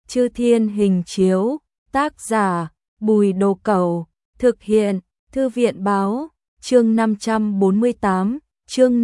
Chư Thiên Hình Chiếu, tác giả, Bùi Đồ Cẩu, thực hiện, Thư viện Báo, chương 548, chương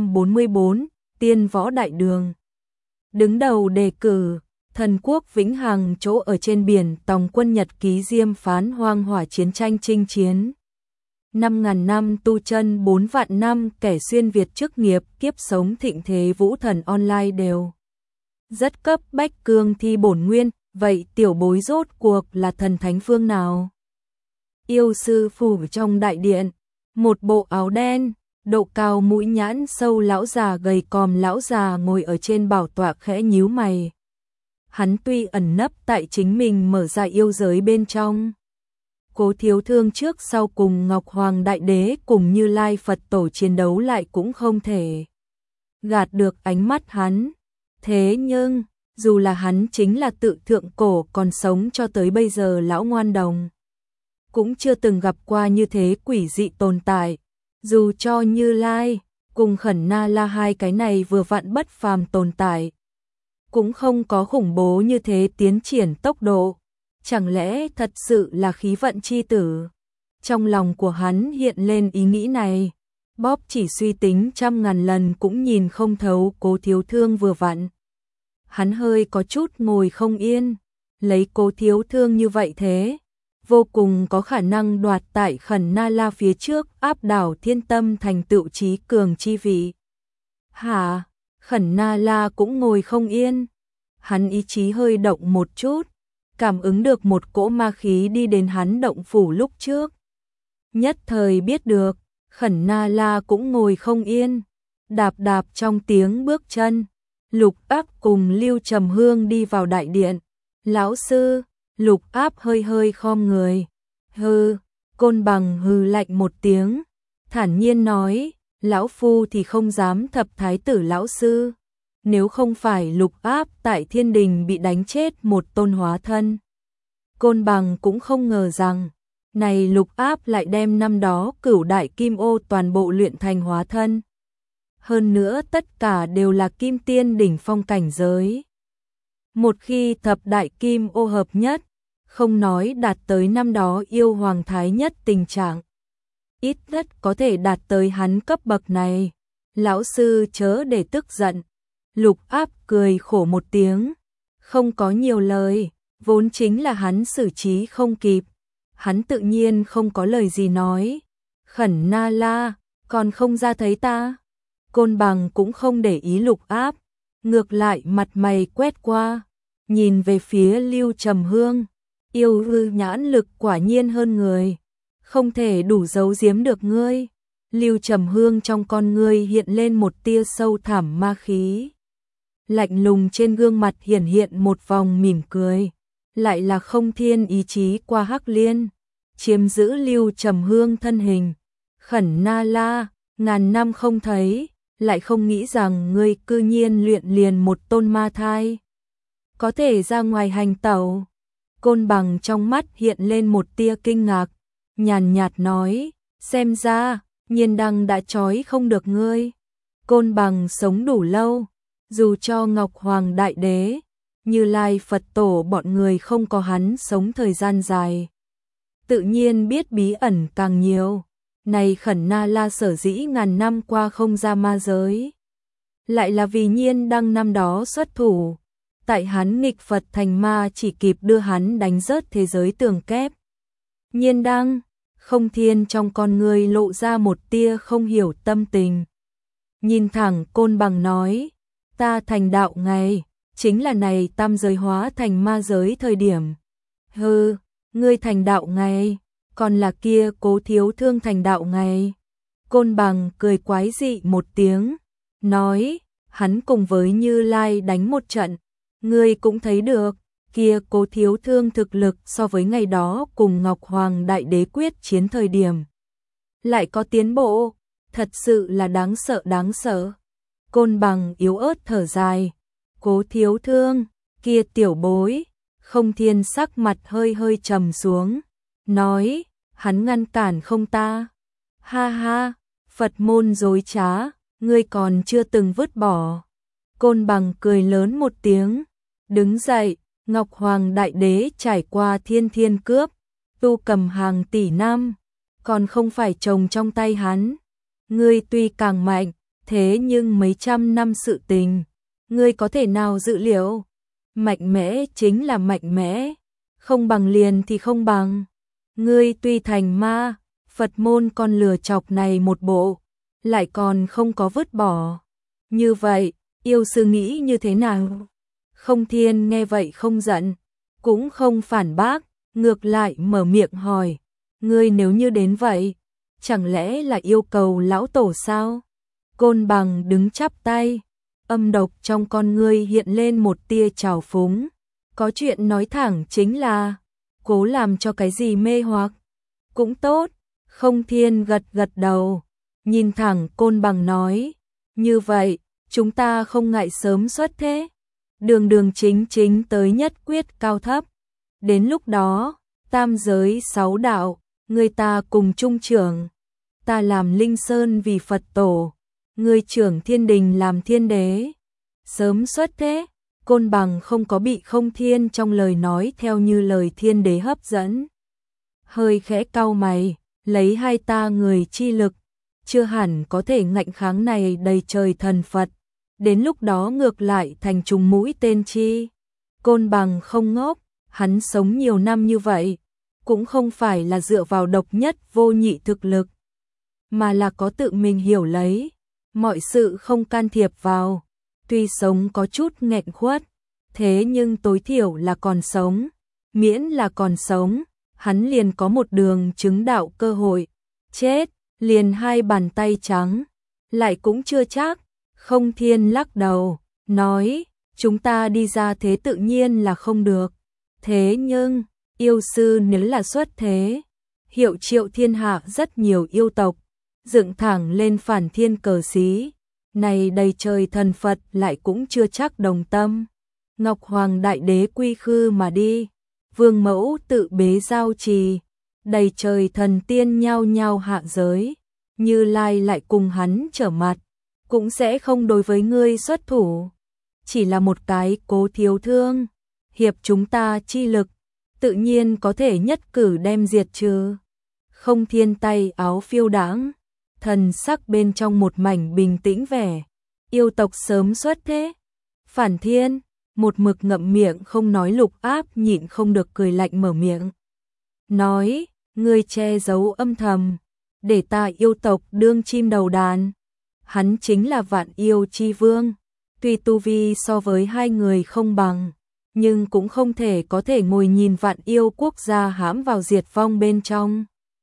544, Tiên Võ Đại Đường. Đứng đầu đề cử, thần quốc vĩnh hằng chỗ ở trên biển, tòng quân nhật ký diêm phán hoang hỏa chiến tranh chinh chiến. 5.000 năm tu chân 4 vạn năm, kẻ xuyên Việt chức nghiệp kiếp sống thịnh thế vũ thần online đều rất cấp bách cương thi bổn nguyên. Vậy tiểu bối rốt cuộc là thần thánh phương nào? Yêu sư phủ trong đại điện, một bộ áo đen, độ cao mũi nhãn sâu lão già gầy còm lão già ngồi ở trên bảo tọa khẽ nhíu mày. Hắn tuy ẩn nấp tại chính mình mở ra yêu giới bên trong. Cố Thiếu Thương trước sau cùng Ngọc Hoàng Đại Đế cùng Như Lai Phật Tổ chiến đấu lại cũng không thể gạt được ánh mắt hắn. Thế nhưng dù là hắn chính là tự thượng cổ còn sống cho tới bây giờ lão ngoan đồng, cũng chưa từng gặp qua như thế quỷ dị tồn tại. Dù cho Như Lai cùng Khẩn Na La hai cái này vừa vặn bất phàm tồn tại, cũng không có khủng bố như thế tiến triển tốc độ. Chẳng lẽ thật sự là khí vận chi tử? Trong lòng của hắn hiện lên ý nghĩ này, bóp chỉ suy tính 100.000 lần cũng nhìn không thấu. Cố Thiếu Thương vừa vặn, hắn hơi có chút ngồi không yên, lấy Cố Thiếu Thương như vậy thế, vô cùng có khả năng đoạt tại Khẩn Na La phía trước, áp đảo thiên tâm thành tựu trí cường chi vị. Hả? Khẩn Na La cũng ngồi không yên, hắn ý chí hơi động một chút, cảm ứng được một cỗ ma khí đi đến hắn động phủ lúc trước. Nhất thời biết được, Khẩn Na La cũng ngồi không yên, đạp đạp trong tiếng bước chân. Lục Áp cùng Lưu Trầm Hương đi vào đại điện. Lão sư, Lục Áp hơi hơi khom người. Hừ, Côn Bằng hừ lạnh một tiếng, thản nhiên nói, lão phu thì không dám thập thái tử lão sư. Nếu không phải Lục Áp tại thiên đình bị đánh chết một tôn hóa thân, Côn Bằng cũng không ngờ rằng, này Lục Áp lại đem năm đó Cửu Đại Kim Ô toàn bộ luyện thành hóa thân. Hơn nữa tất cả đều là kim tiên đỉnh phong cảnh giới. Một khi thập đại kim ô hợp nhất, không nói đạt tới năm đó yêu hoàng thái nhất tình trạng, ít nhất có thể đạt tới hắn cấp bậc này. Lão sư chớ để tức giận. Lục Áp cười khổ một tiếng, không có nhiều lời, vốn chính là hắn xử trí không kịp. Hắn tự nhiên không có lời gì nói. Khẩn Na La, còn không ra thấy ta? Côn Bằng cũng không để ý Lục Áp, ngược lại mặt mày quét qua, nhìn về phía Lưu Trầm Hương. Yêu hư nhãn lực quả nhiên hơn người, không thể đủ giấu giếm được ngươi. Lưu Trầm Hương trong con ngươi hiện lên một tia sâu thẳm ma khí. Lạnh lùng trên gương mặt hiển hiện một vòng mỉm cười, lại là không thiên ý chí qua Hắc Liên, chiếm giữ Lưu Trầm Hương thân hình. Khẩn Na La, ngàn năm không thấy, lại không nghĩ rằng ngươi cư nhiên luyện liền một tôn ma thai, có thể ra ngoài hành tẩu. Côn Bằng trong mắt hiện lên một tia kinh ngạc, nhàn nhạt nói, xem ra Nhiên Đăng đã trói không được ngươi. Côn Bằng sống đủ lâu, dù cho Ngọc Hoàng Đại Đế, Như Lai Phật Tổ bọn người không có hắn sống thời gian dài, tự nhiên biết bí ẩn càng nhiều. Này Khẩn Na La sở dĩ ngàn năm qua không ra ma giới, lại là vì Nhiên Đăng năm đó xuất thủ, tại hắn nghịch Phật thành ma chỉ kịp đưa hắn đánh rớt thế giới tường kép. Nhiên Đăng, không thiên trong con người lộ ra một tia không hiểu tâm tình. Nhìn thẳng Côn Bằng nói, ta thành đạo ngày, chính là này tam giới hóa thành ma giới thời điểm. Hừ, ngươi thành đạo ngày, còn là kia Cố Thiếu Thương thành đạo ngày. Côn Bằng cười quái dị một tiếng, nói, hắn cùng với Như Lai đánh một trận, ngươi cũng thấy được, kia Cố Thiếu Thương thực lực so với ngày đó cùng Ngọc Hoàng Đại Đế quyết chiến thời điểm lại có tiến bộ, thật sự là đáng sợ đáng sợ. Côn Bằng yếu ớt thở dài, Cố Thiếu Thương, kia tiểu bối. Không thiên sắc mặt hơi hơi trầm xuống, nói, hắn ngăn cản không ta. Ha ha, Phật môn dối trá, ngươi còn chưa từng vứt bỏ. Côn Bằng cười lớn một tiếng, đứng dậy, Ngọc Hoàng Đại Đế trải qua thiên thiên cướp, tu cầm hàng tỷ năm, còn không phải chồng trong tay hắn. Ngươi tuy càng mạnh, thế nhưng mấy trăm năm sự tình, ngươi có thể nào dự liệu? Mạnh mẽ chính là mạnh mẽ, không bằng liền thì không bằng. Ngươi tuy thành ma, Phật môn con lừa chọc này một bộ, lại còn không có vứt bỏ. Như vậy, yêu sư nghĩ như thế nào? Không Thiên nghe vậy không giận, cũng không phản bác, ngược lại mở miệng hỏi, ngươi nếu như đến vậy, chẳng lẽ là yêu cầu lão tổ sao? Côn Bằng đứng chắp tay, âm độc trong con ngươi hiện lên một tia trào phúng, có chuyện nói thẳng chính là, cố làm cho cái gì mê hoặc. Cũng tốt, Không Thiên gật gật đầu, nhìn thẳng Côn Bằng nói, như vậy, chúng ta không ngại sớm xuất thế. Đường đường chính chính tới nhất quyết cao thấp. Đến lúc đó, tam giới 6 đạo, người ta cùng chung trưởng. Ta làm Linh Sơn vì Phật tổ, người trưởng Thiên Đình làm Thiên Đế. Sớm xuất thế, Côn Bằng không có bị Không Thiên trong lời nói theo như lời Thiên Đế hấp dẫn. Hơi khẽ cau mày, lấy hai ta người chi lực, chưa hẳn có thể ngạnh kháng này đầy trời thần Phật. Đến lúc đó ngược lại thành trùng mũi tên chi. Côn Bằng không ngốc, hắn sống nhiều năm như vậy, cũng không phải là dựa vào độc nhất vô nhị thực lực, mà là có tự mình hiểu lấy, mọi sự không can thiệp vào. Tuy sống có chút nghẹn khuất, thế nhưng tối thiểu là còn sống, miễn là còn sống, hắn liền có một đường chứng đạo cơ hội. Chết, liền hai bàn tay trắng, lại cũng chưa chắc. Không Thiên lắc đầu, nói, chúng ta đi ra thế tự nhiên là không được. Thế nhưng, yêu sư nếu là xuất thế, hiệu triệu thiên hạ rất nhiều yêu tộc, dựng thẳng lên phản thiên cờ xí, này đầy trời thần Phật lại cũng chưa chắc đồng tâm. Ngọc Hoàng Đại Đế quy khư mà đi, Vương Mẫu tự bế giao trì, đầy trời thần tiên nhao nhao hạ giới, Như Lai lại cùng hắn trở mặt, cũng sẽ không đối với ngươi xuất thủ. Chỉ là một cái Cố Thiếu Thương, hiệp chúng ta chi lực, tự nhiên có thể nhất cử đem diệt trừ. Không Thiên tay áo phiêu đãng, thần sắc bên trong một mảnh bình tĩnh vẻ. Yêu tộc sớm xuất thế. Phản Thiên, một mực ngậm miệng không nói Lục Áp nhịn không được cười lạnh mở miệng. Nói, ngươi che giấu âm thầm, để ta yêu tộc đương chim đầu đàn. Hắn chính là Vạn Yêu Chi Vương, tuy tu vi so với hai người không bằng, nhưng cũng không thể có thể ngồi nhìn Vạn Yêu quốc gia hãm vào diệt vong bên trong.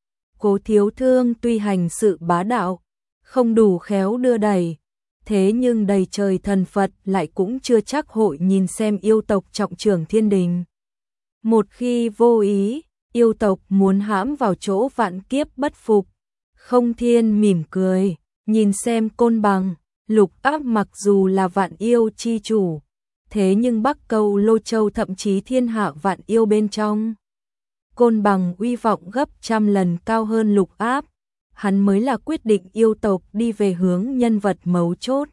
Cố Thiếu Thương tuy hành sự bá đạo, không đủ khéo đưa đẩy, thế nhưng đầy trời thần Phật lại cũng chưa chắc hội nhìn xem yêu tộc trọng trưởng Thiên Đình. Một khi vô ý, yêu tộc muốn hãm vào chỗ vạn kiếp bất phục. Không Thiên mỉm cười, nhìn xem Côn Bằng, Lục Áp mặc dù là Vạn Yêu chi chủ, thế nhưng Bắc Câu Lô Châu thậm chí thiên hạ vạn yêu bên trong, Côn Bằng uy vọng gấp trăm lần cao hơn Lục Áp, hắn mới là quyết định yêu tộc đi về hướng nhân vật mấu chốt.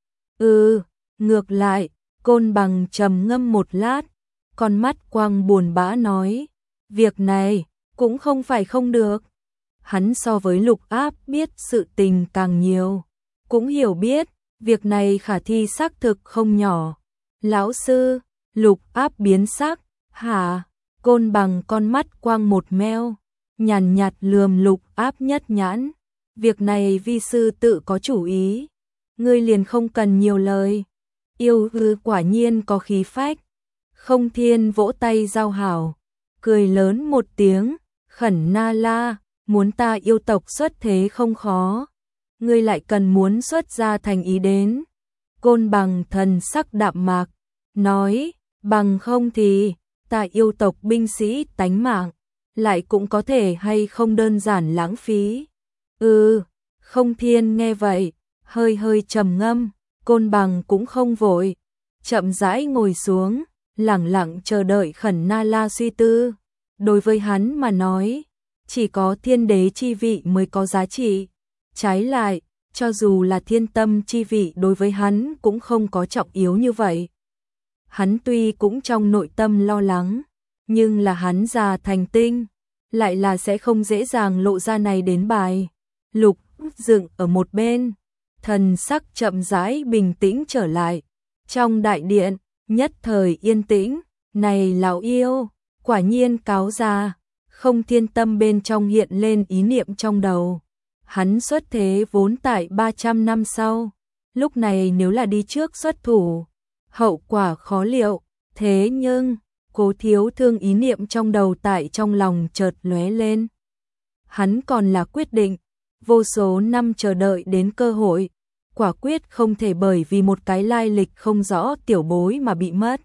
Ngược lại, Côn Bằng trầm ngâm một lát, con mắt quang buồn bã nói, việc này cũng không phải không được. Hắn so với Lục Áp biết sự tình càng nhiều, cũng hiểu biết, việc này khả thi xác thực không nhỏ. Lão sư, Lục Áp biến sắc, hả? Côn Bằng con mắt quang một meo, nhàn nhạt lườm Lục Áp nhất nhãn. Việc này vi sư tự có chủ ý, ngươi liền không cần nhiều lời. Yêu hư quả nhiên có khí phách. Không Thiên vỗ tay giao hảo, cười lớn một tiếng, khẩn na la, muốn ta yêu tộc xuất thế không khó, ngươi lại cần muốn xuất ra thành ý đến. Côn Bằng thần sắc đạm mạc, nói, bằng không thì, ta yêu tộc binh sĩ tánh mạng, lại cũng có thể hay không đơn giản lãng phí. Không Thiên nghe vậy, hơi hơi trầm ngâm, Côn Bằng cũng không vội, chậm rãi ngồi xuống, lẳng lặng chờ đợi khẩn na la suy tư. Đối với hắn mà nói, chỉ có thiên đế chi vị mới có giá trị. Trái lại, cho dù là thiên tâm chi vị đối với hắn cũng không có trọng yếu như vậy. Hắn tuy cũng trong nội tâm lo lắng, nhưng là hắn già thành tinh, lại là sẽ không dễ dàng lộ ra này đến bài. Lục dựng ở một bên, thần sắc chậm rãi bình tĩnh trở lại. Trong đại điện, nhất thời yên tĩnh, này lão yêu, quả nhiên cáo già. Không Thiên tâm bên trong hiện lên ý niệm trong đầu. Hắn xuất thế vốn tại 300 năm sau, lúc này nếu là đi trước xuất thủ, hậu quả khó liệu, thế nhưng, Cố Thiếu Thương ý niệm trong đầu tại trong lòng chợt lóe lên. Hắn còn là quyết định, vô số năm chờ đợi đến cơ hội, quả quyết không thể bởi vì một cái lai lịch không rõ tiểu bối mà bị mất.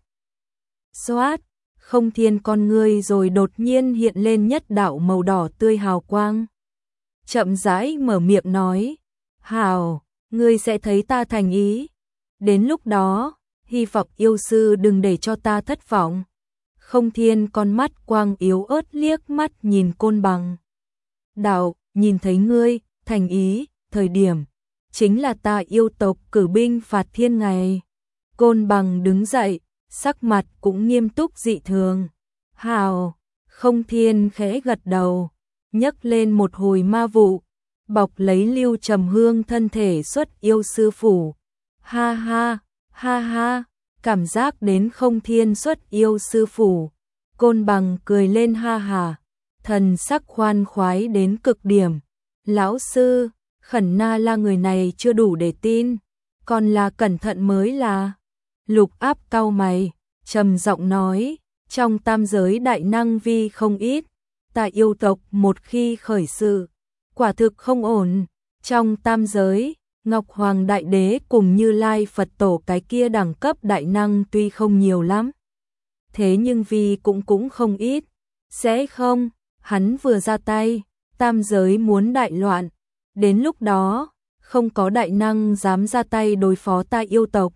Xoát, Không Thiên con ngươi rồi đột nhiên hiện lên nhất đạo màu đỏ tươi hào quang. Chậm rãi mở miệng nói, hào, ngươi sẽ thấy ta thành ý. Đến lúc đó, hy vọng yêu sư đừng để cho ta thất vọng. Không Thiên con mắt quang yếu ớt liếc mắt nhìn Côn Bằng. Đạo, nhìn thấy ngươi, thành ý, thời điểm, chính là ta yêu tộc cử binh phạt thiên ngày. Côn Bằng đứng dậy, sắc mặt cũng nghiêm túc dị thường. Hào, Không Thiên khẽ gật đầu, nhấc lên một hồi ma vụ, bọc lấy Lưu Trầm Hương thân thể xuất yêu sư phủ. Ha ha, ha ha, cảm giác đến Không Thiên xuất yêu sư phủ. Côn Bằng cười lên ha hà, thần sắc khoan khoái đến cực điểm. Lão sư, Khẩn Na La người này chưa đủ để tin, còn là cẩn thận mới là. Lục Áp cau mày, trầm giọng nói, trong tam giới đại năng vi không ít, ta yêu tộc một khi khởi sự, quả thực không ổn. Trong tam giới, Ngọc Hoàng Đại Đế cùng Như Lai Phật Tổ cái kia đẳng cấp đại năng tuy không nhiều lắm, thế nhưng vi cũng không ít. Sẽ không, hắn vừa ra tay, tam giới muốn đại loạn, đến lúc đó, không có đại năng dám ra tay đối phó ta yêu tộc.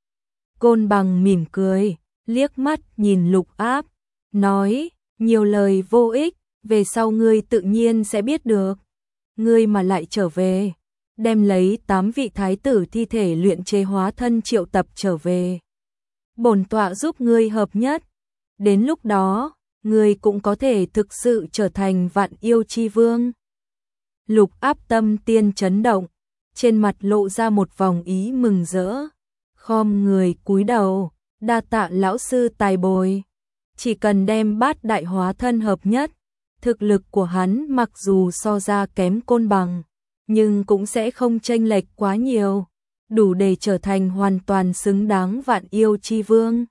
Côn Bằng mỉm cười, liếc mắt nhìn Lục Áp, nói, nhiều lời vô ích, về sau ngươi tự nhiên sẽ biết được. Ngươi mà lại trở về, đem lấy 8 vị thái tử thi thể luyện chế hóa thân triệu tập trở về. Bổn tọa giúp ngươi hợp nhất, đến lúc đó, ngươi cũng có thể thực sự trở thành vạn yêu chi vương. Lục Áp tâm tiên chấn động, trên mặt lộ ra một vòng ý mừng rỡ, khom người cúi đầu, đa tạ lão sư tài bồi. Chỉ cần đem bát đại hóa thân hợp nhất, thực lực của hắn mặc dù so ra kém Côn Bằng, nhưng cũng sẽ không chênh lệch quá nhiều, đủ để trở thành hoàn toàn xứng đáng vạn yêu chi vương.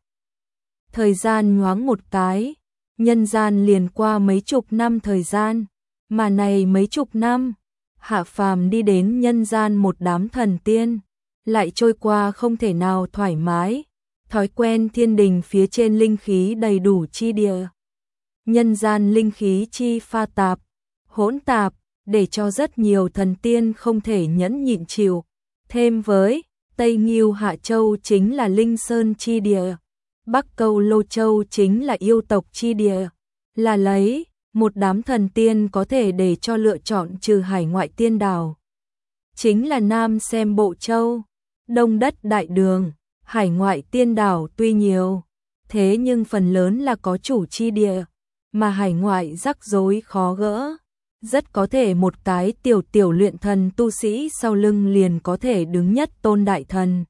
Thời gian nhoáng một cái, nhân gian liền qua mấy chục năm thời gian, mà này mấy chục năm, hạ phàm đi đến nhân gian một đám thần tiên, lại trôi qua không thể nào thoải mái, thói quen thiên đình phía trên linh khí đầy đủ chi địa. Nhân gian linh khí chi pha tạp, hỗn tạp, để cho rất nhiều thần tiên không thể nhẫn nhịn chịu. Thêm với, Tây Ngưu Hạ Châu chính là linh sơn chi địa, Bắc Câu Lô Châu chính là yêu tộc chi địa, là lấy một đám thần tiên có thể để cho lựa chọn trừ hải ngoại tiên đảo. Chính là Nam Xem Bộ Châu, Đông Đất Đại Đường, hải ngoại tiên đảo tuy nhiều, thế nhưng phần lớn là có chủ chi địa, mà hải ngoại rắc rối khó gỡ. Rất có thể một cái tiểu luyện thần tu sĩ sau lưng liền có thể đứng nhất tôn đại thần.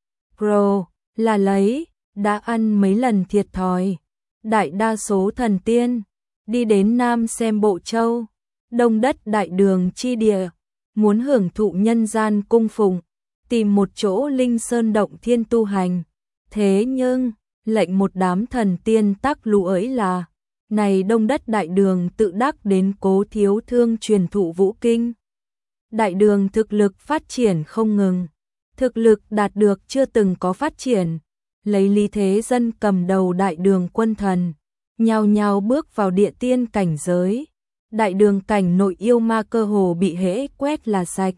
Pro, là lấy, đã ăn mấy lần thiệt thòi. Đại đa số thần tiên, đi đến Nam Xem Bộ Châu, Đông Đất Đại Đường chi địa, muốn hưởng thụ nhân gian cung phụng, tìm một chỗ linh sơn động thiên tu hành. Thế nhưng, lệnh một đám thần tiên tắc lũ ấy là, này Đông Đất Đại Đường tự đắc đến Cố Thiếu Thương truyền thụ vũ kinh. Đại Đường thực lực phát triển không ngừng, thực lực đạt được chưa từng có phát triển, lấy Lý Thế Dân cầm đầu Đại Đường quân thần, nhao nhao bước vào địa tiên cảnh giới. Đại Đường cảnh nội yêu ma cơ hồ bị hễ quét là sạch.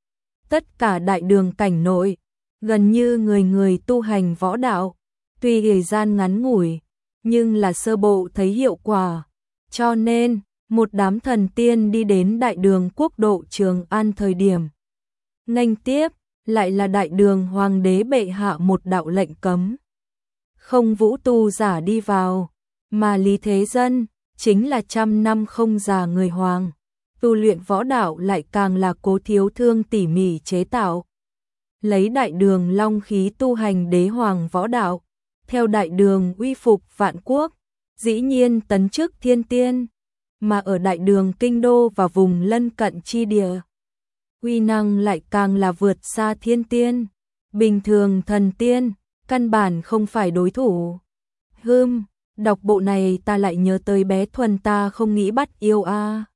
Tất cả Đại Đường cảnh nội, gần như người người tu hành võ đạo, tuy thời gian ngắn ngủi, nhưng là sơ bộ thấy hiệu quả, cho nên một đám thần tiên đi đến Đại Đường quốc độ Trường An thời điểm. Nghênh tiếp, lại là Đại Đường Hoàng đế bệ hạ một đạo lệnh cấm. không vũ tu giả đi vào, mà Lý Thế Dân chính là trăm năm không già người hoàng. Tu luyện võ đạo lại càng là Cố Thiếu Thương tỉ mỉ chế tạo. Lấy đại đường long khí tu hành đế hoàng võ đạo, theo đại đường uy phục vạn quốc, dĩ nhiên tấn chức thiên tiên, mà ở đại đường kinh đô và vùng lân cận chi địa, uy năng lại càng là vượt xa thiên tiên, bình thường thần tiên, căn bản không phải đối thủ. Đọc bộ này ta lại nhớ tới bé Thuần ta không nghĩ bắt yêu a.